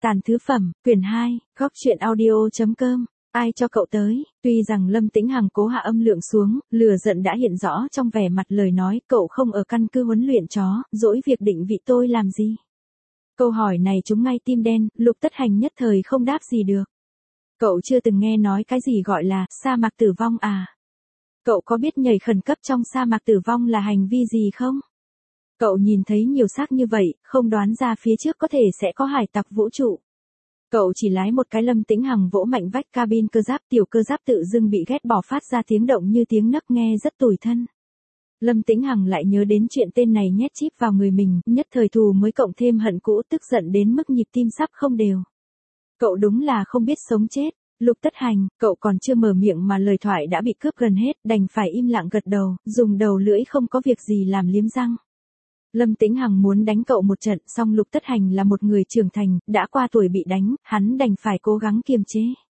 Tàn thứ phẩm, quyển 2, góc truyện audio.com. Ai cho cậu tới? Tuy rằng Lâm Tĩnh Hằng cố hạ âm lượng xuống, lửa giận đã hiện rõ trong vẻ mặt lời nói, cậu không ở căn cứ huấn luyện chó, dỗi việc định vị tôi làm gì? Câu hỏi này trúng ngay tim đen, Lục Tất Hành nhất thời không đáp gì được. Cậu chưa từng nghe nói cái gì gọi là sa mạc tử vong à? Cậu có biết nhảy khẩn cấp trong sa mạc tử vong là hành vi gì không? Cậu nhìn thấy nhiều xác như vậy, không đoán ra phía trước có thể sẽ có hải tặc vũ trụ. Cậu chỉ lái một cái. Lâm Tĩnh Hằng vỗ mạnh vách cabin cơ giáp, tiểu cơ giáp tự dưng bị ghét bỏ phát ra tiếng động như tiếng nấc nghe rất tủi thân. Lâm Tĩnh Hằng lại nhớ đến chuyện tên này nhét chip vào người mình, nhất thời thù mới cộng thêm hận cũ, tức giận đến mức nhịp tim sắp không đều. Cậu đúng là không biết sống chết. Lục Tất Hành, cậu còn chưa mở miệng mà lời thoại đã bị cướp gần hết, đành phải im lặng gật đầu, dùng đầu lưỡi không có việc gì làm liếm răng. Lâm Tĩnh Hằng muốn đánh cậu một trận, song Lục Tất Hành là một người trưởng thành, đã qua tuổi bị đánh, hắn đành phải cố gắng kiềm chế.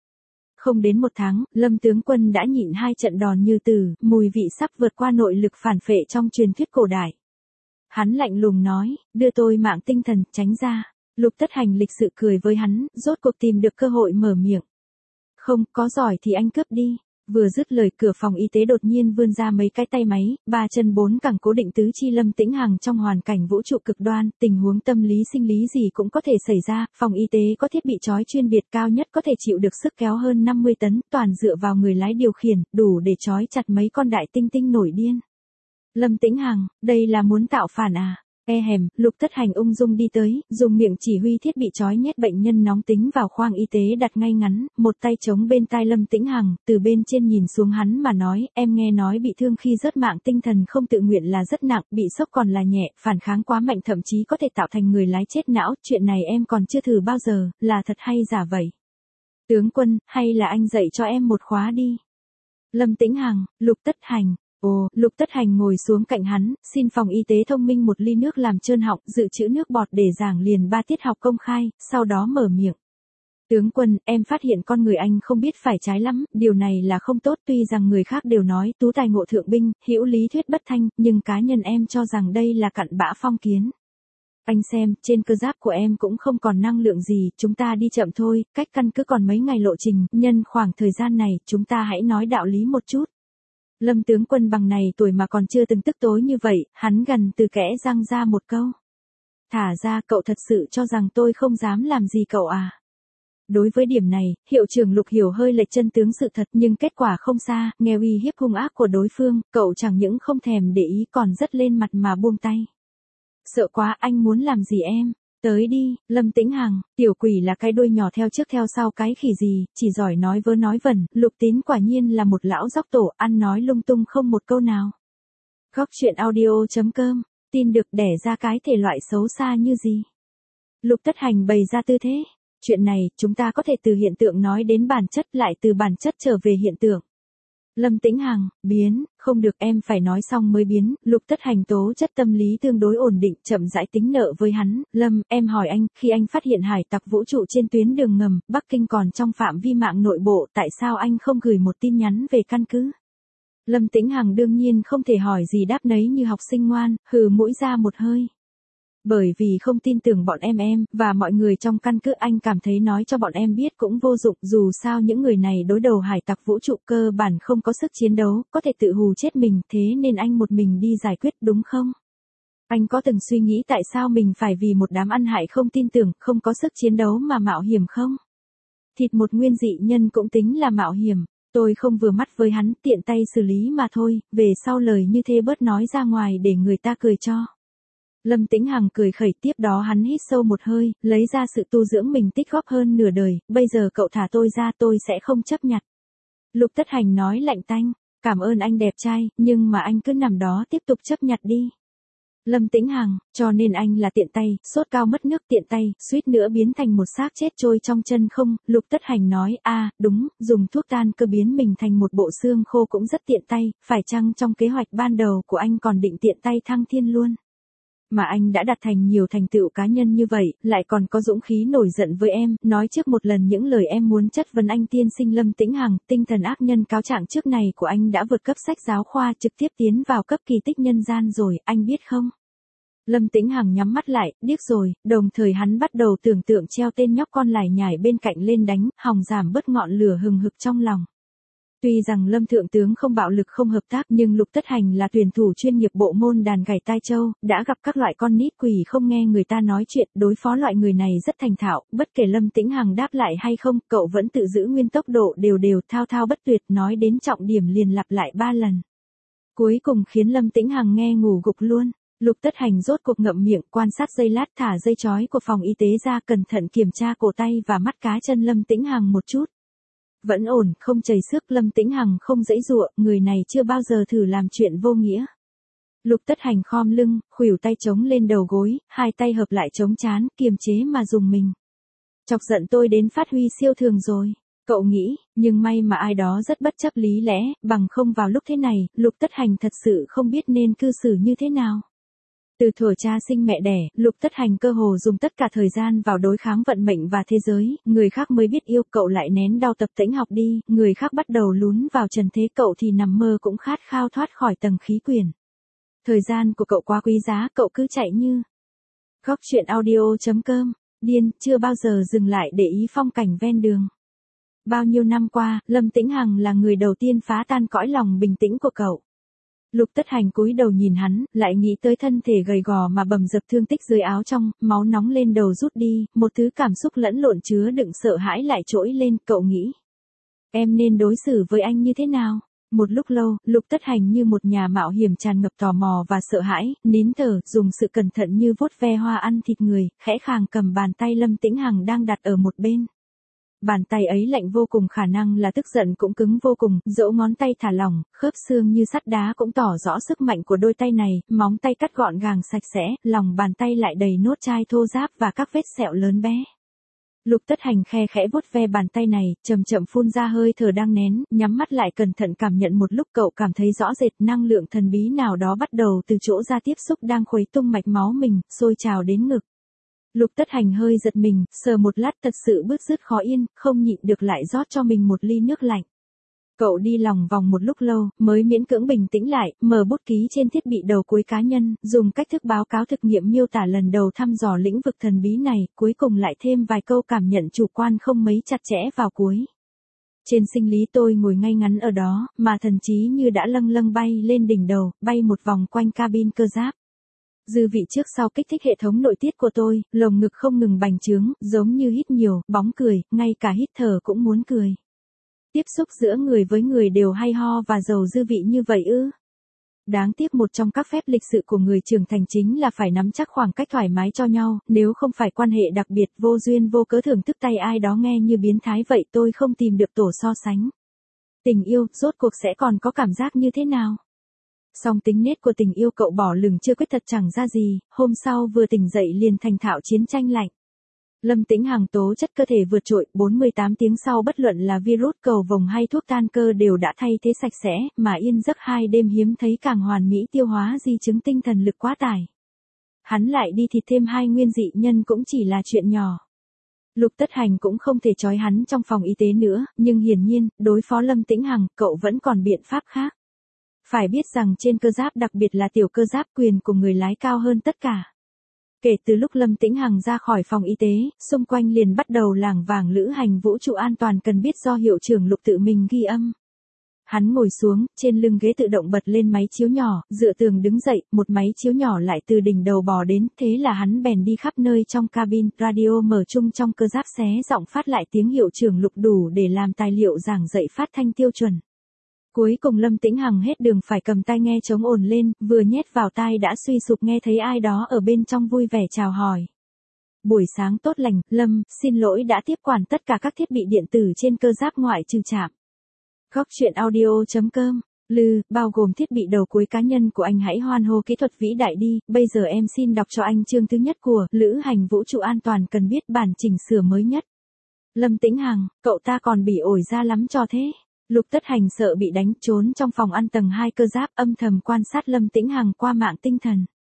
Không đến một tháng, Lâm tướng quân đã nhịn 2 trận đòn như tử, mùi vị sắp vượt qua nội lực phản phệ trong truyền thuyết cổ đại. Hắn lạnh lùng nói, đưa tôi mạng tinh thần, tránh ra. Lục Tất Hành lịch sự cười với hắn, rốt cuộc tìm được cơ hội mở miệng. Không, có giỏi thì anh cướp đi. Vừa dứt lời, cửa phòng y tế đột nhiên vươn ra mấy cái tay máy, 3 chân 4 cẳng cố định tứ chi Lâm Tĩnh Hằng trong hoàn cảnh vũ trụ cực đoan, tình huống tâm lý sinh lý gì cũng có thể xảy ra, phòng y tế có thiết bị chói chuyên biệt cao nhất có thể chịu được sức kéo hơn 50 tấn, toàn dựa vào người lái điều khiển, đủ để chói chặt mấy con đại tinh tinh nổi điên. Lâm Tĩnh Hằng, đây là muốn tạo phản à? Lục Tất Hành ung dung đi tới, dùng miệng chỉ huy thiết bị chói nhét bệnh nhân nóng tính vào khoang y tế đặt ngay ngắn, một tay chống bên tai Lâm Tĩnh Hằng, từ bên trên nhìn xuống hắn mà nói, em nghe nói bị thương khi rớt mạng tinh thần không tự nguyện là rất nặng, bị sốc còn là nhẹ, phản kháng quá mạnh thậm chí có thể tạo thành người lái chết não, chuyện này em còn chưa thử bao giờ, là thật hay giả vậy? Tướng quân, hay là anh dạy cho em một khóa đi? Lâm Tĩnh Hằng, Lục Tất Hành. Lục Tất Hành ngồi xuống cạnh hắn, xin phòng y tế thông minh một ly nước làm trơn họng, dự trữ nước bọt để giảng liền 3 tiết học công khai, sau đó mở miệng. Tướng quân, em phát hiện con người anh không biết phải trái lắm, điều này là không tốt, tuy rằng người khác đều nói tú tài ngộ thượng binh, hữu lý thuyết bất thanh, nhưng cá nhân em cho rằng đây là cặn bã phong kiến. Anh xem, trên cơ giáp của em cũng không còn năng lượng gì, chúng ta đi chậm thôi, cách căn cứ còn mấy ngày lộ trình, nhân khoảng thời gian này, chúng ta hãy nói đạo lý một chút. Lâm tướng quân bằng này tuổi mà còn chưa từng tức tối như vậy, hắn gần từ kẽ răng ra một câu. Thả ra, cậu thật sự cho rằng tôi không dám làm gì cậu à? Đối với điểm này, hiệu trưởng Lục hiểu hơi lệch chân tướng sự thật, nhưng kết quả không xa, nghe uy hiếp hung ác của đối phương, cậu chẳng những không thèm để ý còn rất lên mặt mà buông tay. Sợ quá, anh muốn làm gì em? Tới đi, Lâm Tĩnh Hằng, tiểu quỷ là cái đuôi nhỏ theo trước theo sau cái khỉ gì, chỉ giỏi nói vớ nói vẩn, Lục Tín quả nhiên là một lão dóc tổ, ăn nói lung tung không một câu nào. Góc truyện audio.com, tin được đẻ ra cái thể loại xấu xa như gì? Lục Tất Hành bày ra tư thế. Chuyện này, chúng ta có thể từ hiện tượng nói đến bản chất, lại từ bản chất trở về hiện tượng. Lâm Tĩnh Hằng, biến, không được, em phải nói xong mới biến. Lục Tất Hành tố chất tâm lý tương đối ổn định, chậm rãi tính nợ với hắn. Lâm, em hỏi anh, khi anh phát hiện hải tặc vũ trụ trên tuyến đường ngầm, Bắc Kinh còn trong phạm vi mạng nội bộ, tại sao anh không gửi một tin nhắn về căn cứ? Lâm Tĩnh Hằng đương nhiên không thể hỏi gì đáp nấy như học sinh ngoan, hừ mũi ra một hơi. Bởi vì không tin tưởng bọn em và mọi người trong căn cứ, anh cảm thấy nói cho bọn em biết cũng vô dụng, dù sao những người này đối đầu hải tặc vũ trụ cơ bản không có sức chiến đấu, có thể tự hù chết mình, thế nên anh một mình đi giải quyết đúng không? Anh có từng suy nghĩ tại sao mình phải vì một đám ăn hại không tin tưởng, không có sức chiến đấu mà mạo hiểm không? Thịt một nguyên dị nhân cũng tính là mạo hiểm. Tôi không vừa mắt với hắn, tiện tay xử lý mà thôi, về sau lời như thế bớt nói ra ngoài để người ta cười cho. Lâm Tĩnh Hằng cười khẩy, tiếp đó hắn hít sâu một hơi, lấy ra sự tu dưỡng mình tích góp hơn nửa đời, bây giờ cậu thả tôi ra tôi sẽ không chấp nhặt. Lục Tất Hành nói lạnh tanh, cảm ơn anh đẹp trai, nhưng mà anh cứ nằm đó tiếp tục chấp nhặt đi. Lâm Tĩnh Hằng, cho nên anh là tiện tay, sốt cao mất nước tiện tay, suýt nữa biến thành một xác chết trôi trong chân không? Lục Tất Hành nói, đúng, dùng thuốc tan cơ biến mình thành một bộ xương khô cũng rất tiện tay, phải chăng trong kế hoạch ban đầu của anh còn định tiện tay thăng thiên luôn? Mà anh đã đạt thành nhiều thành tựu cá nhân như vậy, lại còn có dũng khí nổi giận với em, nói trước một lần những lời em muốn chất vấn anh tiên sinh Lâm Tĩnh Hằng, tinh thần ác nhân cáo trạng trước này của anh đã vượt cấp sách giáo khoa, trực tiếp tiến vào cấp kỳ tích nhân gian rồi, anh biết không? Lâm Tĩnh Hằng nhắm mắt lại, điếc rồi, đồng thời hắn bắt đầu tưởng tượng treo tên nhóc con lải nhải bên cạnh lên đánh, hòng giảm bớt ngọn lửa hừng hực trong lòng. Tuy rằng Lâm Thượng Tướng không bạo lực không hợp tác nhưng Lục Tất Hành là tuyển thủ chuyên nghiệp bộ môn đàn gảy tai châu, đã gặp các loại con nít quỷ không nghe người ta nói chuyện, đối phó loại người này rất thành thạo, bất kể Lâm Tĩnh Hằng đáp lại hay không, cậu vẫn tự giữ nguyên tốc độ đều đều thao thao bất tuyệt, nói đến trọng điểm liền lặp lại 3 lần. Cuối cùng khiến Lâm Tĩnh Hằng nghe ngủ gục luôn. Lục Tất Hành rốt cuộc ngậm miệng, quan sát giây lát, thả dây chói của phòng y tế ra, cẩn thận kiểm tra cổ tay và mắt cá chân Lâm Tĩnh Hằng một chút. Vẫn ổn, không chảy xước. Lâm Tĩnh Hằng không giãy giụa, người này chưa bao giờ thử làm chuyện vô nghĩa. Lục Tất Hành khom lưng, khuỷu tay chống lên đầu gối, hai tay hợp lại chống trán, kiềm chế mà dùng mình. Chọc giận tôi đến phát huy siêu thường rồi. Cậu nghĩ, nhưng may mà ai đó rất bất chấp lý lẽ, bằng không vào lúc thế này, Lục Tất Hành thật sự không biết nên cư xử như thế nào. Từ thuở cha sinh mẹ đẻ, Lục Tất Hành cơ hồ dùng tất cả thời gian vào đối kháng vận mệnh và thế giới, người khác mới biết yêu, cậu lại nén đau tập tễnh học đi, người khác bắt đầu lún vào trần thế, cậu thì nằm mơ cũng khát khao thoát khỏi tầng khí quyển. Thời gian của cậu quá quý giá, cậu cứ chạy như Góc truyện audio.com, điên, chưa bao giờ dừng lại để ý phong cảnh ven đường. Bao nhiêu năm qua, Lâm Tĩnh Hằng là người đầu tiên phá tan cõi lòng bình tĩnh của cậu. Lục Tất Hành cúi đầu nhìn hắn, lại nghĩ tới thân thể gầy gò mà bầm dập thương tích dưới áo trong, máu nóng lên đầu rút đi, một thứ cảm xúc lẫn lộn chứa đựng sợ hãi lại trỗi lên, cậu nghĩ. Em nên đối xử với anh như thế nào? Một lúc lâu, Lục Tất Hành như một nhà mạo hiểm tràn ngập tò mò và sợ hãi, nín thở, dùng sự cẩn thận như vuốt ve hoa ăn thịt người, khẽ khàng cầm bàn tay Lâm Tĩnh Hằng đang đặt ở một bên. Bàn tay ấy lạnh vô cùng, khả năng là tức giận cũng cứng vô cùng, dẫu ngón tay thả lỏng, khớp xương như sắt đá cũng tỏ rõ sức mạnh của đôi tay này, móng tay cắt gọn gàng sạch sẽ, lòng bàn tay lại đầy nốt chai thô ráp và các vết sẹo lớn bé. Lục Tất Hành khe khẽ vuốt ve bàn tay này, chậm chậm phun ra hơi thở đang nén, nhắm mắt lại cẩn thận cảm nhận một lúc, cậu cảm thấy rõ rệt năng lượng thần bí nào đó bắt đầu từ chỗ da tiếp xúc đang khuấy tung mạch máu mình, sôi trào đến ngực. Lục Tất Hành hơi giật mình, sờ một lát thật sự bứt rứt khó yên, không nhịn được lại rót cho mình một ly nước lạnh. Cậu đi lòng vòng một lúc lâu, mới miễn cưỡng bình tĩnh lại, mở bút ký trên thiết bị đầu cuối cá nhân, dùng cách thức báo cáo thực nghiệm miêu tả lần đầu thăm dò lĩnh vực thần bí này, cuối cùng lại thêm vài câu cảm nhận chủ quan không mấy chặt chẽ vào cuối. Trên sinh lý tôi ngồi ngay ngắn ở đó, mà thần trí như đã lâng lâng bay lên đỉnh đầu, bay một vòng quanh cabin cơ giáp. Dư vị trước sau kích thích hệ thống nội tiết của tôi, lồng ngực không ngừng bành trướng, giống như hít nhiều, bóng cười, ngay cả hít thở cũng muốn cười. Tiếp xúc giữa người với người đều hay ho và giàu dư vị như vậy ư? Đáng tiếc một trong các phép lịch sự của người trưởng thành chính là phải nắm chắc khoảng cách thoải mái cho nhau, nếu không phải quan hệ đặc biệt vô duyên vô cớ thưởng thức tay ai đó nghe như biến thái vậy, tôi không tìm được tổ so sánh. Tình yêu, rốt cuộc sẽ còn có cảm giác như thế nào? Song tính nết của tình yêu cậu bỏ lửng chưa quyết thật chẳng ra gì, hôm sau vừa tỉnh dậy liền thành thạo chiến tranh lạnh. Lâm Tĩnh Hằng tố chất cơ thể vượt trội, 48 tiếng sau bất luận là virus cầu vồng hay thuốc tan cơ đều đã thay thế sạch sẽ, mà yên giấc 2 đêm hiếm thấy càng hoàn mỹ tiêu hóa di chứng tinh thần lực quá tải. Hắn lại đi thịt thêm 2 nguyên dị nhân cũng chỉ là chuyện nhỏ. Lục Tất Hành cũng không thể trói hắn trong phòng y tế nữa, nhưng hiển nhiên, đối phó Lâm Tĩnh Hằng, cậu vẫn còn biện pháp khác. Phải biết rằng trên cơ giáp, đặc biệt là tiểu cơ giáp, quyền của người lái cao hơn tất cả. Kể từ lúc Lâm Tĩnh Hằng ra khỏi phòng y tế, xung quanh liền bắt đầu lảng vảng lữ hành vũ trụ an toàn cần biết do hiệu trưởng Lục tự mình ghi âm. Hắn ngồi xuống, trên lưng ghế tự động bật lên máy chiếu nhỏ, dựa tường đứng dậy, một máy chiếu nhỏ lại từ đỉnh đầu bò đến, thế là hắn bèn đi khắp nơi trong cabin, radio mở chung trong cơ giáp xé giọng phát lại tiếng hiệu trưởng Lục đủ để làm tài liệu giảng dạy phát thanh tiêu chuẩn. Cuối cùng Lâm Tĩnh Hằng hết đường phải cầm tai nghe chống ồn lên, vừa nhét vào tai đã suy sụp nghe thấy ai đó ở bên trong vui vẻ chào hỏi. Buổi sáng tốt lành, Lâm, xin lỗi đã tiếp quản tất cả các thiết bị điện tử trên cơ giáp ngoại trừ trạm. Góc truyện audio.com, bao gồm thiết bị đầu cuối cá nhân của anh, hãy hoan hô kỹ thuật vĩ đại đi, bây giờ em xin đọc cho anh chương thứ nhất của Lữ hành vũ trụ an toàn cần biết bản chỉnh sửa mới nhất. Lâm Tĩnh Hằng, cậu ta còn bị ổi ra lắm cho thế. Lục Tất Hành sợ bị đánh, trốn trong phòng ăn tầng 2 cơ giáp, âm thầm quan sát Lâm Tĩnh Hằng qua mạng tinh thần.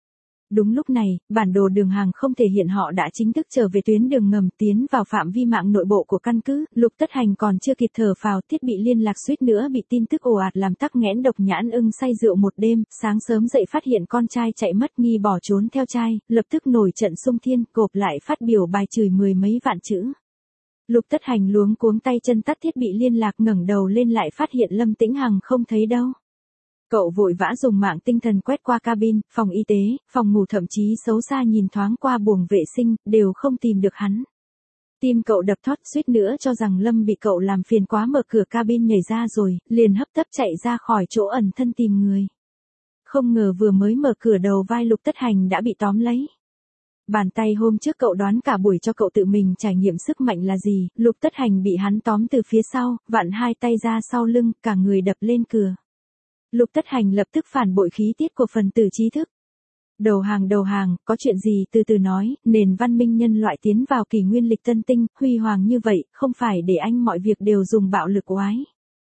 Đúng lúc này, bản đồ đường hàng không thể hiện họ đã chính thức trở về tuyến đường ngầm tiến vào phạm vi mạng nội bộ của căn cứ, Lục Tất Hành còn chưa kịp thở phào, thiết bị liên lạc suýt nữa bị tin tức ồ ạt làm tắc nghẽn. Độc Nhãn Ưng say rượu một đêm, sáng sớm dậy phát hiện con trai chạy mất, nghi bỏ trốn theo trai, lập tức nổi trận xung thiên, gộp lại phát biểu bài chửi mười mấy vạn chữ. Lục Tất Hành luống cuống tay chân tắt thiết bị liên lạc, ngẩng đầu lên lại phát hiện Lâm Tĩnh Hằng không thấy đâu. Cậu vội vã dùng mạng tinh thần quét qua cabin, phòng y tế, phòng ngủ, thậm chí xấu xa nhìn thoáng qua buồng vệ sinh, đều không tìm được hắn. Tim cậu đập thót, suýt nữa cho rằng Lâm bị cậu làm phiền quá mở cửa cabin nhảy ra rồi, liền hấp tấp chạy ra khỏi chỗ ẩn thân tìm người. Không ngờ vừa mới mở cửa, đầu vai Lục Tất Hành đã bị tóm lấy. Bàn tay hôm trước cậu đoán cả buổi cho cậu tự mình trải nghiệm sức mạnh là gì, Lục Tất Hành bị hắn tóm từ phía sau, vặn hai tay ra sau lưng, cả người đập lên cửa. Lục Tất Hành lập tức phản bội khí tiết của phần tử trí thức. Đầu hàng, có chuyện gì từ từ nói, nền văn minh nhân loại tiến vào kỷ nguyên lịch tân tinh, huy hoàng như vậy, không phải để anh mọi việc đều dùng bạo lực oái.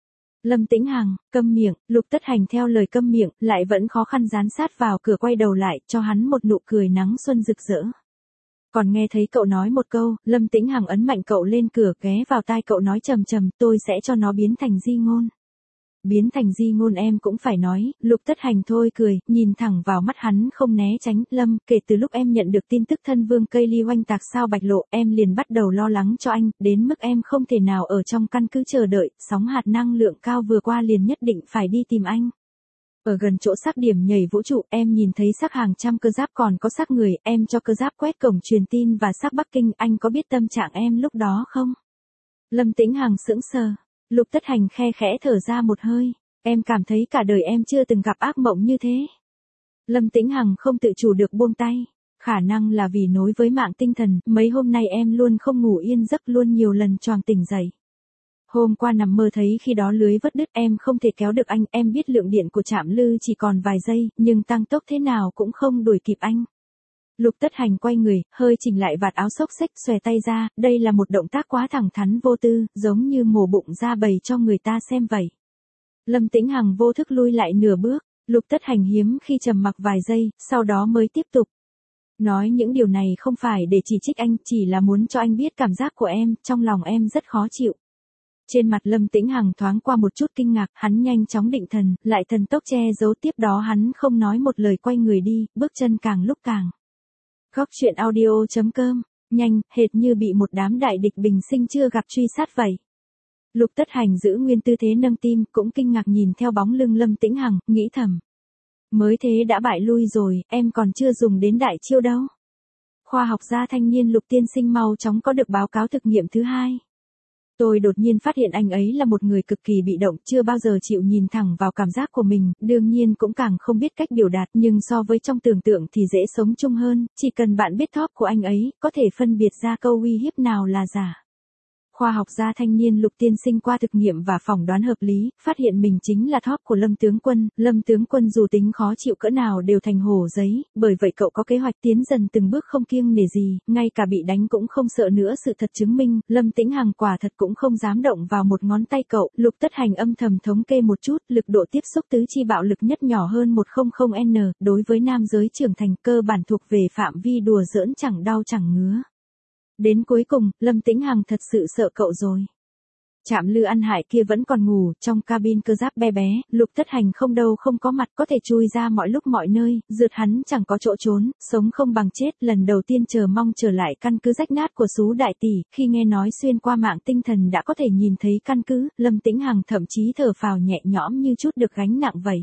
Lâm Tĩnh Hằng, câm miệng. Lục Tất Hành theo lời câm miệng, lại vẫn khó khăn dán sát vào cửa, quay đầu lại, cho hắn một nụ cười nắng xuân rực rỡ. Còn nghe thấy cậu nói một câu, Lâm Tĩnh Hằng ấn mạnh cậu lên cửa, ghé vào tai cậu nói trầm trầm, tôi sẽ cho nó biến thành di ngôn. Biến thành di ngôn em cũng phải nói. Lục Tất Hành thôi cười, nhìn thẳng vào mắt hắn không né tránh. Lâm, kể từ lúc em nhận được tin tức thân vương cây ly oanh tạc sao Bạch Lộ, em liền bắt đầu lo lắng cho anh, đến mức em không thể nào ở trong căn cứ chờ đợi, sóng hạt năng lượng cao vừa qua liền nhất định phải đi tìm anh. Ở gần chỗ xác điểm nhảy vũ trụ, em nhìn thấy xác hàng trăm cơ giáp, còn có xác người, em cho cơ giáp quét cổng truyền tin và xác Bắc Kinh, anh có biết tâm trạng em lúc đó không? Lâm Tĩnh Hằng sững sờ. Lục Tất Hành khe khẽ thở ra một hơi, em cảm thấy cả đời em chưa từng gặp ác mộng như thế. Lâm Tĩnh Hằng không tự chủ được buông tay, khả năng là vì nối với mạng tinh thần, mấy hôm nay em luôn không ngủ yên giấc, luôn nhiều lần choàng tỉnh dậy. Hôm qua nằm mơ thấy khi đó lưới vớt đứt, em không thể kéo được anh, em biết lượng điện của trạm lư chỉ còn vài giây, nhưng tăng tốc thế nào cũng không đuổi kịp anh. Lục Tất Hành quay người, hơi chỉnh lại vạt áo xốc xếch, xòe tay ra, đây là một động tác quá thẳng thắn vô tư, giống như mổ bụng ra bầy cho người ta xem vậy. Lâm Tĩnh Hằng vô thức lui lại nửa bước, Lục Tất Hành hiếm khi trầm mặc vài giây, sau đó mới tiếp tục. Nói những điều này không phải để chỉ trích anh, chỉ là muốn cho anh biết cảm giác của em, trong lòng em rất khó chịu. Trên mặt Lâm Tĩnh Hằng thoáng qua một chút kinh ngạc, hắn nhanh chóng định thần, lại thần tốc che giấu, tiếp đó hắn không nói một lời quay người đi, bước chân càng lúc càng. Góc truyện audio.com, nhanh, hệt như bị một đám đại địch bình sinh chưa gặp truy sát vậy. Lục Tất Hành giữ nguyên tư thế nâng tim, cũng kinh ngạc nhìn theo bóng lưng Lâm Tĩnh Hằng, nghĩ thầm. Mới thế đã bại lui rồi, em còn chưa dùng đến đại chiêu đâu. Khoa học gia thanh niên Lục tiên sinh mau chóng có được báo cáo thực nghiệm thứ hai. Tôi đột nhiên phát hiện anh ấy là một người cực kỳ bị động, chưa bao giờ chịu nhìn thẳng vào cảm giác của mình, đương nhiên cũng càng không biết cách biểu đạt, nhưng so với trong tưởng tượng thì dễ sống chung hơn, chỉ cần bạn biết top của anh ấy, có thể phân biệt ra câu uy hiếp nào là giả. Khoa học gia thanh niên Lục tiên sinh qua thực nghiệm và phỏng đoán hợp lý, phát hiện mình chính là top của Lâm tướng quân dù tính khó chịu cỡ nào đều thành hổ giấy, bởi vậy cậu có kế hoạch tiến dần từng bước không kiêng nể gì, ngay cả bị đánh cũng không sợ nữa. Sự thật chứng minh, Lâm Tĩnh Hằng quả thật cũng không dám động vào một ngón tay cậu. Lục Tất Hành âm thầm thống kê một chút, lực độ tiếp xúc tứ chi bạo lực nhất nhỏ hơn 100N, đối với nam giới trưởng thành cơ bản thuộc về phạm vi đùa giỡn chẳng đau chẳng ngứa. Đến cuối cùng, Lâm Tĩnh Hằng thật sự sợ cậu rồi. Trạm lư ăn hại kia vẫn còn ngủ, trong cabin cơ giáp bé bé, Lục Tất Hành không đâu không có mặt, có thể chui ra mọi lúc mọi nơi, rượt hắn chẳng có chỗ trốn, sống không bằng chết. Lần đầu tiên chờ mong trở lại căn cứ rách nát của Sú Đại Tỷ, khi nghe nói xuyên qua mạng tinh thần đã có thể nhìn thấy căn cứ, Lâm Tĩnh Hằng thậm chí thở phào nhẹ nhõm như chút được gánh nặng vậy.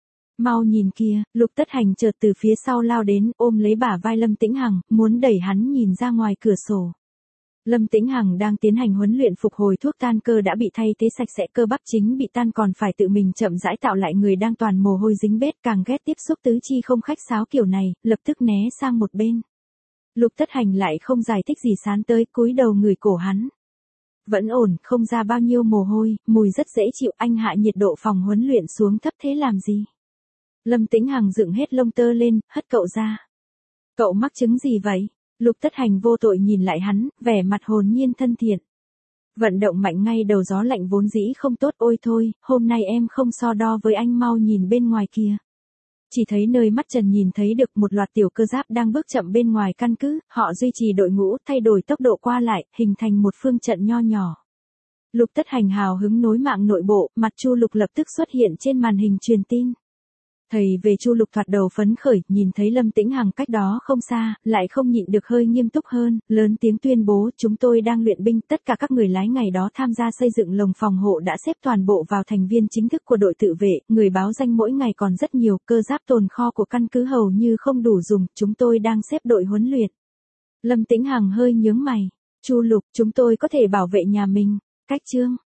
Mau nhìn kia, Lục Tất Hành chợt từ phía sau lao đến, ôm lấy bả vai Lâm Tĩnh Hằng, muốn đẩy hắn nhìn ra ngoài cửa sổ. Lâm Tĩnh Hằng đang tiến hành huấn luyện phục hồi, thuốc tan cơ đã bị thay thế sạch sẽ, cơ bắp chính bị tan còn phải tự mình chậm rãi tạo lại, người đang toàn mồ hôi dính bết, càng ghét tiếp xúc tứ chi không khách sáo kiểu này, lập tức né sang một bên. Lục Tất Hành lại không giải thích gì, sán tới, cúi đầu ngửi cổ hắn. Vẫn ổn, không ra bao nhiêu mồ hôi, mùi rất dễ chịu. Anh hạ nhiệt độ phòng huấn luyện xuống thấp thế làm gì? Lâm Tĩnh Hằng dựng hết lông tơ lên, hất cậu ra. Cậu mắc chứng gì vậy? Lục Tất Hành vô tội nhìn lại hắn, vẻ mặt hồn nhiên thân thiện. Vận động mạnh ngay đầu gió lạnh vốn dĩ không tốt, ôi thôi, hôm nay em không so đo với anh, mau nhìn bên ngoài kìa. chỉ thấy nơi mắt Trần nhìn thấy được một loạt tiểu cơ giáp đang bước chậm bên ngoài căn cứ, họ duy trì đội ngũ, thay đổi tốc độ qua lại, hình thành một phương trận nho nhỏ. Lục Tất Hành hào hứng nối mạng nội bộ, mặt Chu Lục lập tức xuất hiện trên màn hình truyền tin. Thầy về Chu Lục thoạt đầu phấn khởi, nhìn thấy Lâm Tĩnh Hằng cách đó không xa, lại không nhịn được hơi nghiêm túc hơn, lớn tiếng tuyên bố chúng tôi đang luyện binh, tất cả các người lái ngày đó tham gia xây dựng lồng phòng hộ đã xếp toàn bộ vào thành viên chính thức của đội tự vệ, người báo danh mỗi ngày còn rất nhiều, cơ giáp tồn kho của căn cứ hầu như không đủ dùng, chúng tôi đang xếp đội huấn luyện. Lâm Tĩnh Hằng hơi nhướng mày, Chu Lục, chúng tôi có thể bảo vệ nhà mình, cách chương.